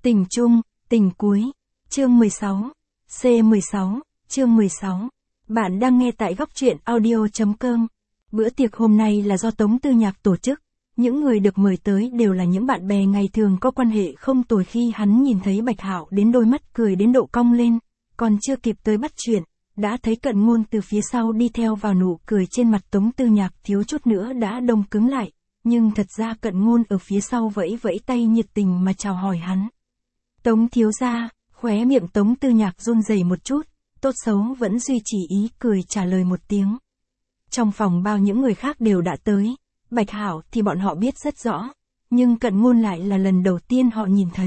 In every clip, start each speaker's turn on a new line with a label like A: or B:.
A: Tình chung, tình cuối. Chương 16. C16, chương 16. Bạn đang nghe tại góc truyện audio.com. Bữa tiệc hôm nay là do Tống Tư Nhạc tổ chức. Những người được mời tới đều là những bạn bè ngày thường có quan hệ không tồi. Khi hắn nhìn thấy Bạch Hạo đến đôi mắt cười đến độ cong lên, còn chưa kịp tới bắt chuyện, đã thấy Cận Ngôn từ phía sau đi theo vào, nụ cười trên mặt Tống Tư Nhạc thiếu chút nữa đã đông cứng lại, nhưng thật ra Cận Ngôn ở phía sau vẫy vẫy tay nhiệt tình mà chào hỏi hắn. Tống thiếu gia, khóe miệng Tống Tư Nhạc run rẩy một chút, tốt xấu vẫn duy trì ý cười trả lời một tiếng. Trong phòng bao những người khác đều đã tới, Bạch Hạo thì bọn họ biết rất rõ, nhưng Cận Ngôn lại là lần đầu tiên họ nhìn thấy.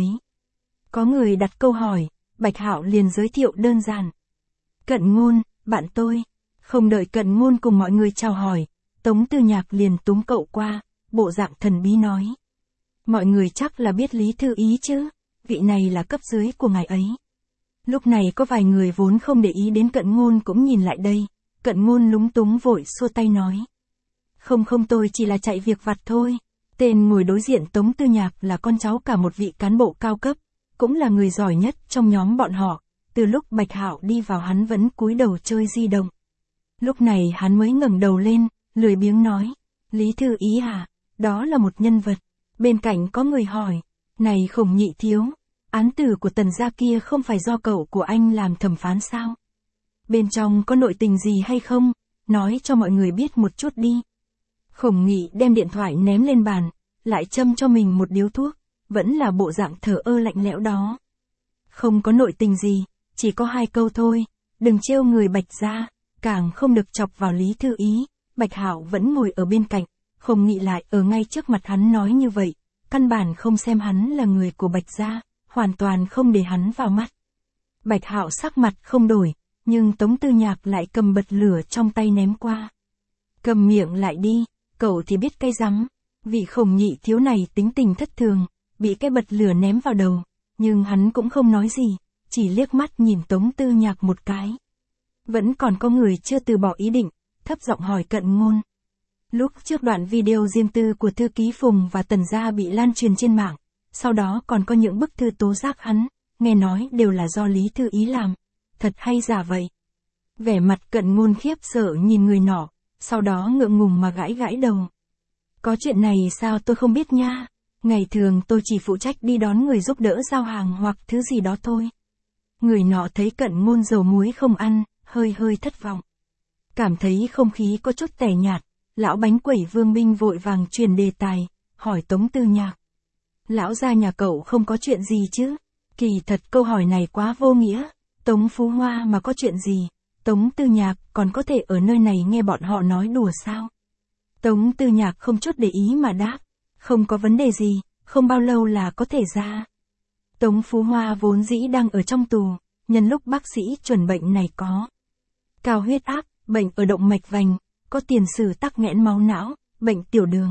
A: Có người đặt câu hỏi, Bạch Hạo liền giới thiệu đơn giản. Cận Ngôn, bạn tôi. Không đợi Cận Ngôn cùng mọi người chào hỏi, Tống Tư Nhạc liền túm cậu qua, bộ dạng thần bí nói. Mọi người chắc là biết Lý Thư Ý chứ, vị này là cấp dưới của ngài ấy. Lúc này có vài người vốn không để ý đến Cận Ngôn cũng nhìn lại đây, Cận Ngôn lúng túng vội xua tay nói. Không, tôi chỉ là chạy việc vặt thôi. Tên ngồi đối diện Tống Tư Nhạc là con cháu cả một vị cán bộ cao cấp, cũng là người giỏi nhất trong nhóm bọn họ. Từ lúc Bạch Hạo đi vào hắn vẫn cúi đầu chơi di động. Lúc này hắn mới ngẩng đầu lên, lười biếng nói. Lý Thư Ý à, đó là một nhân vật. Bên cạnh có người hỏi. Này Khổng Nhị thiếu, án tử của Tần gia kia không phải do cậu của anh làm thẩm phán sao? Bên trong có nội tình gì hay không? Nói cho mọi người biết một chút đi. Khổng Nghị đem điện thoại ném lên bàn, lại châm cho mình một điếu thuốc, vẫn là bộ dạng thờ ơ lạnh lẽo đó. Không có nội tình gì, chỉ có 2 câu thôi, đừng trêu người Bạch gia, càng không được chọc vào Lý Thư Ý. Bạch Hạo vẫn ngồi ở bên cạnh, Khổng Nghị lại ở ngay trước mặt hắn nói như vậy, căn bản không xem hắn là người của Bạch gia, hoàn toàn không để hắn vào mắt. Bạch Hạo sắc mặt không đổi, nhưng Tống Tư Nhạc lại cầm bật lửa trong tay ném qua. Cầm miệng lại đi, cậu thì biết cái rắm. Vị Khổng Nhị thiếu này tính tình thất thường, bị cái bật lửa ném vào đầu, nhưng hắn cũng không nói gì, chỉ liếc mắt nhìn Tống Tư Nhạc một cái. Vẫn còn có người chưa từ bỏ ý định, thấp giọng hỏi Cận Ngôn. Lúc trước đoạn video riêng tư của thư ký Phùng và Tần gia bị lan truyền trên mạng, sau đó còn có những bức thư tố giác hắn, nghe nói đều là do Lý Thư Ý làm. Thật hay giả vậy? Vẻ mặt Cận Ngôn khiếp sợ nhìn người nọ, sau đó ngượng ngùng mà gãi gãi đầu. Có chuyện này sao tôi không biết nha, ngày thường tôi chỉ phụ trách đi đón người giúp đỡ giao hàng hoặc thứ gì đó thôi. Người nọ thấy Cận Ngôn dầu muối không ăn, hơi thất vọng. Cảm thấy không khí có chút tẻ nhạt, lão bánh quẩy Vương Minh vội vàng truyền đề tài, hỏi Tống Tư Nhạc. Lão gia nhà cậu không có chuyện gì chứ? Kỳ thật câu hỏi này quá vô nghĩa, Tống Phú Hoa mà có chuyện gì? Tống Tư Nhạc còn có thể ở nơi này nghe bọn họ nói đùa sao? Tống Tư Nhạc không chút để ý mà đáp, không có vấn đề gì, không bao lâu là có thể ra. Tống Phú Hoa vốn dĩ đang ở trong tù, nhân lúc bác sĩ chuẩn bệnh này có cao huyết áp, bệnh ở động mạch vành, có tiền sử tắc nghẽn máu não, bệnh tiểu đường.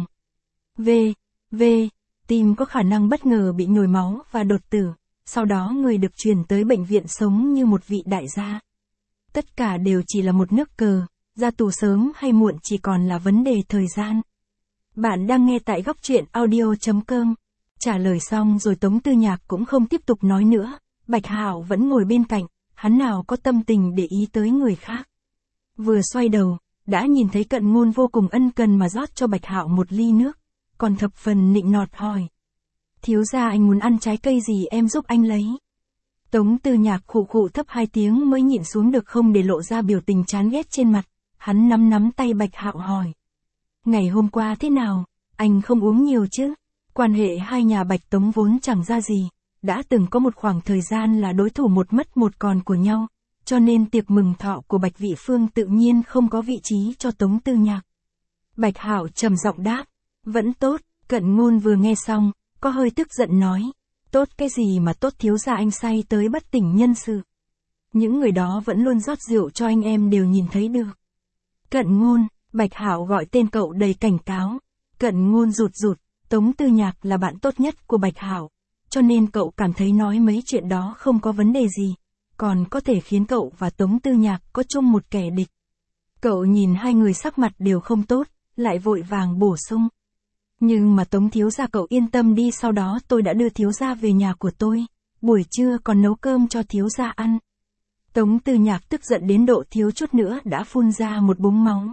A: Tim có khả năng bất ngờ bị nhồi máu và đột tử, sau đó người được chuyển tới bệnh viện sống như một vị đại gia. Tất cả đều chỉ là một nước cờ, ra tù sớm hay muộn chỉ còn là vấn đề thời gian. Bạn đang nghe tại góc truyện audio.com. Trả lời xong rồi Tống Tư Nhạc cũng không tiếp tục nói nữa, Bạch Hạo vẫn ngồi bên cạnh, hắn nào có tâm tình để ý tới người khác. Vừa xoay đầu, đã nhìn thấy Cận Ngôn vô cùng ân cần mà rót cho Bạch Hạo một ly nước, còn thập phần nịnh nọt hỏi. Thiếu gia anh muốn ăn trái cây gì em giúp anh lấy. Tống Tư Nhạc khụ thấp 2 tiếng mới nhịn xuống được không để lộ ra biểu tình chán ghét trên mặt, hắn nắm tay Bạch Hạo hỏi. Ngày hôm qua thế nào, anh không uống nhiều chứ? Quan hệ hai nhà Bạch Tống vốn chẳng ra gì, đã từng có một khoảng thời gian là đối thủ một mất một còn của nhau, cho nên tiệc mừng thọ của Bạch Vị Phương tự nhiên không có vị trí cho Tống Tư Nhạc. Bạch Hạo trầm giọng đáp, vẫn tốt. Cận Ngôn vừa nghe xong, có hơi tức giận nói, tốt cái gì mà tốt, thiếu gia anh say tới bất tỉnh nhân sự. Những người đó vẫn luôn rót rượu cho anh em đều nhìn thấy được. Cận Ngôn, Bạch Hạo gọi tên cậu đầy cảnh cáo. Cận Ngôn rụt, Tống Tư Nhạc là bạn tốt nhất của Bạch Hạo, cho nên cậu cảm thấy nói mấy chuyện đó không có vấn đề gì, còn có thể khiến cậu và Tống Tư Nhạc có chung một kẻ địch. Cậu nhìn 2 người sắc mặt đều không tốt, lại vội vàng bổ sung. Nhưng mà Tống thiếu gia cậu yên tâm đi, sau đó tôi đã đưa thiếu gia về nhà của tôi, buổi trưa còn nấu cơm cho thiếu gia ăn. Tống Tư Nhạc tức giận đến độ thiếu chút nữa đã phun ra một búng máu.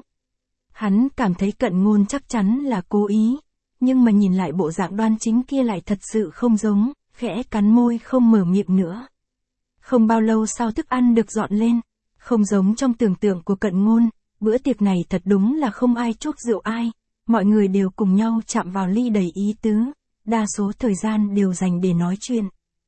A: Hắn cảm thấy Cận Ngôn chắc chắn là cố ý, nhưng mà nhìn lại bộ dạng đoan chính kia lại thật sự không giống, khẽ cắn môi không mở miệng nữa. Không bao lâu sau thức ăn được dọn lên, không giống trong tưởng tượng của Cận Ngôn, bữa tiệc này thật đúng là không ai chuốc rượu ai, mọi người đều cùng nhau chạm vào ly đầy ý tứ, đa số thời gian đều dành để nói chuyện.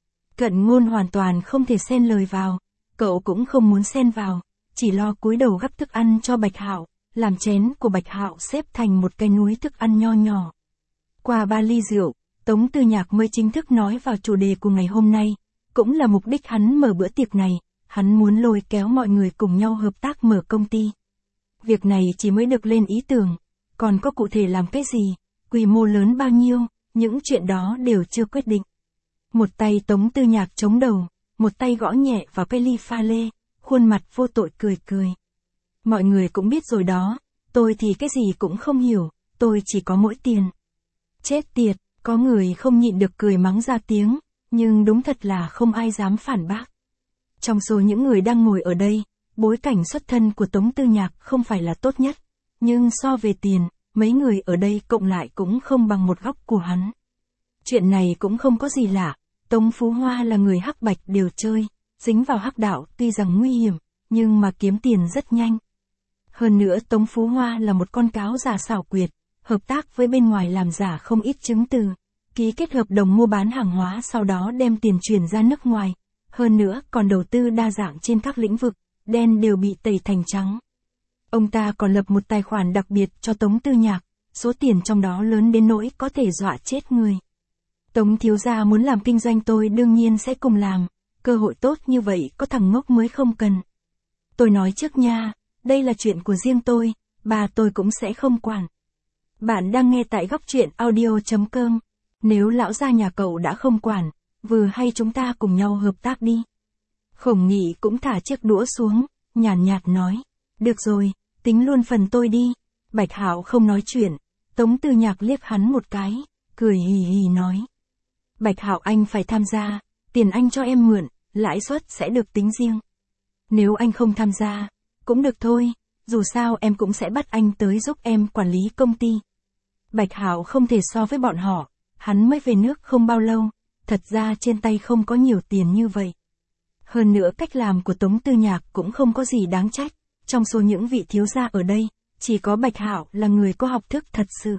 A: Cận Ngôn hoàn toàn không thể xen lời vào, cậu cũng không muốn xen vào, chỉ lo cúi đầu gắp thức ăn cho Bạch Hạo, làm chén của Bạch Hạo xếp thành một cái núi thức ăn nho nhỏ. Qua 3 ly rượu, Tống Tư Nhạc mới chính thức nói vào chủ đề của ngày hôm nay, cũng là mục đích hắn mở bữa tiệc này, hắn muốn lôi kéo mọi người cùng nhau hợp tác mở công ty. Việc này chỉ mới được lên ý tưởng, còn có cụ thể làm cái gì, quy mô lớn bao nhiêu, những chuyện đó đều chưa quyết định. Một tay Tống Tư Nhạc chống đầu, một tay gõ nhẹ vào cái ly pha lê, khuôn mặt vô tội cười cười. Mọi người cũng biết rồi đó, tôi thì cái gì cũng không hiểu, tôi chỉ có mỗi tiền. Chết tiệt, có người không nhịn được cười mắng ra tiếng, nhưng đúng thật là không ai dám phản bác. Trong số những người đang ngồi ở đây, bối cảnh xuất thân của Tống Tư Nhạc không phải là tốt nhất, nhưng so về tiền, mấy người ở đây cộng lại cũng không bằng một góc của hắn. Chuyện này cũng không có gì lạ, Tống Phú Hoa là người hắc bạch đều chơi, dính vào hắc đạo tuy rằng nguy hiểm, nhưng mà kiếm tiền rất nhanh. Hơn nữa Tống Phú Hoa là một con cáo già xảo quyệt, hợp tác với bên ngoài làm giả không ít chứng từ, ký kết hợp đồng mua bán hàng hóa sau đó đem tiền chuyển ra nước ngoài, hơn nữa còn đầu tư đa dạng trên các lĩnh vực, đen đều bị tẩy thành trắng. Ông ta còn lập một tài khoản đặc biệt cho Tống Tư Nhạc, số tiền trong đó lớn đến nỗi có thể dọa chết người. Tống thiếu gia muốn làm kinh doanh tôi đương nhiên sẽ cùng làm, cơ hội tốt như vậy có thằng ngốc mới không cần. Tôi nói trước nha, đây là chuyện của riêng tôi, bà tôi cũng sẽ không quản. Bạn đang nghe tại góc truyện audio.com, nếu lão gia nhà cậu đã không quản, vừa hay chúng ta cùng nhau hợp tác đi. Khổng Nghị cũng thả chiếc đũa xuống, nhàn nhạt nói, được rồi, tính luôn phần tôi đi. Bạch Hạo không nói chuyện, Tống Tư Nhạc liếc hắn một cái, cười hì hì nói. Bạch Hạo anh phải tham gia, tiền anh cho em mượn, lãi suất sẽ được tính riêng. Nếu anh không tham gia, cũng được thôi, dù sao em cũng sẽ bắt anh tới giúp em quản lý công ty. Bạch Hạo không thể so với bọn họ, hắn mới về nước không bao lâu, thật ra trên tay không có nhiều tiền như vậy. Hơn nữa cách làm của Tống Tư Nhạc cũng không có gì đáng trách, trong số những vị thiếu gia ở đây, chỉ có Bạch Hạo là người có học thức thật sự.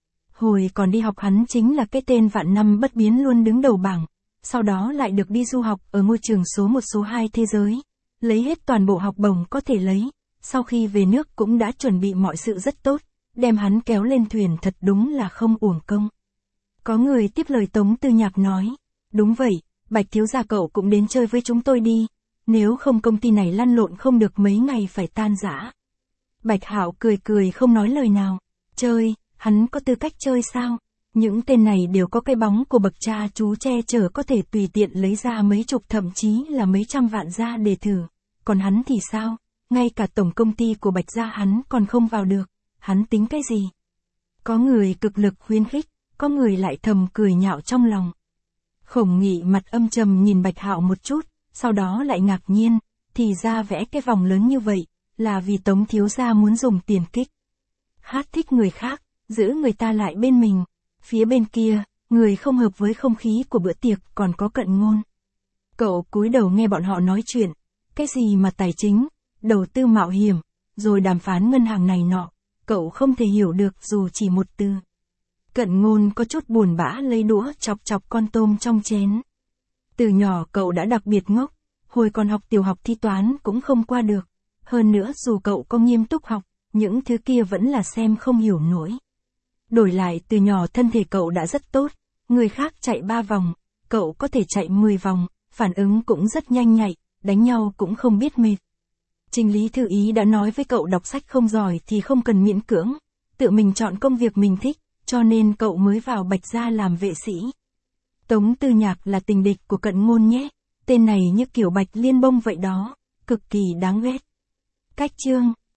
A: Hồi còn đi học hắn chính là cái tên vạn năm bất biến luôn đứng đầu bảng, sau đó lại được đi du học ở ngôi trường số 1 số 2 thế giới, lấy hết toàn bộ học bổng có thể lấy, sau khi về nước cũng đã chuẩn bị mọi sự rất tốt, đem hắn kéo lên thuyền thật đúng là không uổng công. Có người tiếp lời Tống Tư Nhạc nói, đúng vậy, Bạch thiếu gia cậu cũng đến chơi với chúng tôi đi, nếu không công ty này lăn lộn không được mấy ngày phải tan rã. Bạch Hạo cười cười không nói lời nào, chơi, hắn có tư cách chơi sao? Những tên này đều có cái bóng của bậc cha chú che chở có thể tùy tiện lấy ra mấy chục thậm chí là mấy trăm vạn ra để thử, còn hắn thì sao? Ngay cả tổng công ty của Bạch gia hắn còn không vào được, hắn tính cái gì? Có người cực lực khuyến khích, có người lại thầm cười nhạo trong lòng. Khổng Nghị mặt âm trầm nhìn Bạch Hạo một chút, sau đó lại ngạc nhiên, thì ra vẽ cái vòng lớn như vậy, là vì Tống thiếu gia muốn dùng tiền kích. Hát thích người khác, giữ người ta lại bên mình. Phía bên kia, người không hợp với không khí của bữa tiệc còn có Cận Ngôn. Cậu cúi đầu nghe bọn họ nói chuyện, cái gì mà tài chính, đầu tư mạo hiểm, rồi đàm phán ngân hàng này nọ, cậu không thể hiểu được dù chỉ một từ. Cận Ngôn có chút buồn bã lấy đũa chọc chọc con tôm trong chén. Từ nhỏ cậu đã đặc biệt ngốc, hồi còn học tiểu học thi toán cũng không qua được, hơn nữa dù cậu có nghiêm túc học, những thứ kia vẫn là xem không hiểu nổi. Đổi lại từ nhỏ thân thể cậu đã rất tốt, người khác chạy 3 vòng, cậu có thể chạy 10 vòng, phản ứng cũng rất nhanh nhạy, đánh nhau cũng không biết mệt. Trình Lý Thư Ý đã nói với cậu đọc sách không giỏi thì không cần miễn cưỡng, tự mình chọn công việc mình thích, cho nên cậu mới vào Bạch gia làm vệ sĩ. Tống Tư Nhạc là tình địch của Cận Ngôn nhé, tên này như kiểu Bạch Liên Bông vậy đó, cực kỳ đáng ghét. Cách chương